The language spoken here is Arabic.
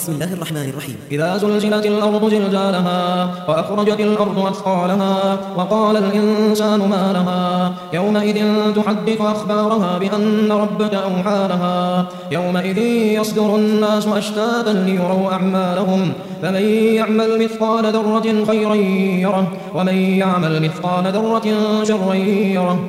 بسم الله الرحمن الرحيم. إذا زلزلت الأرض زلزالها وأخرجت الأرض أثقالها وقال الإنسان ما لها يومئذ تحدث أخبارها بأن ربك أوحى لها يومئذ يصدر الناس أشتاتا ليروا أعمالهم فمن يعمل مثقال ذرة خيرا يره ومن يعمل مثقال ذرة شرا يره.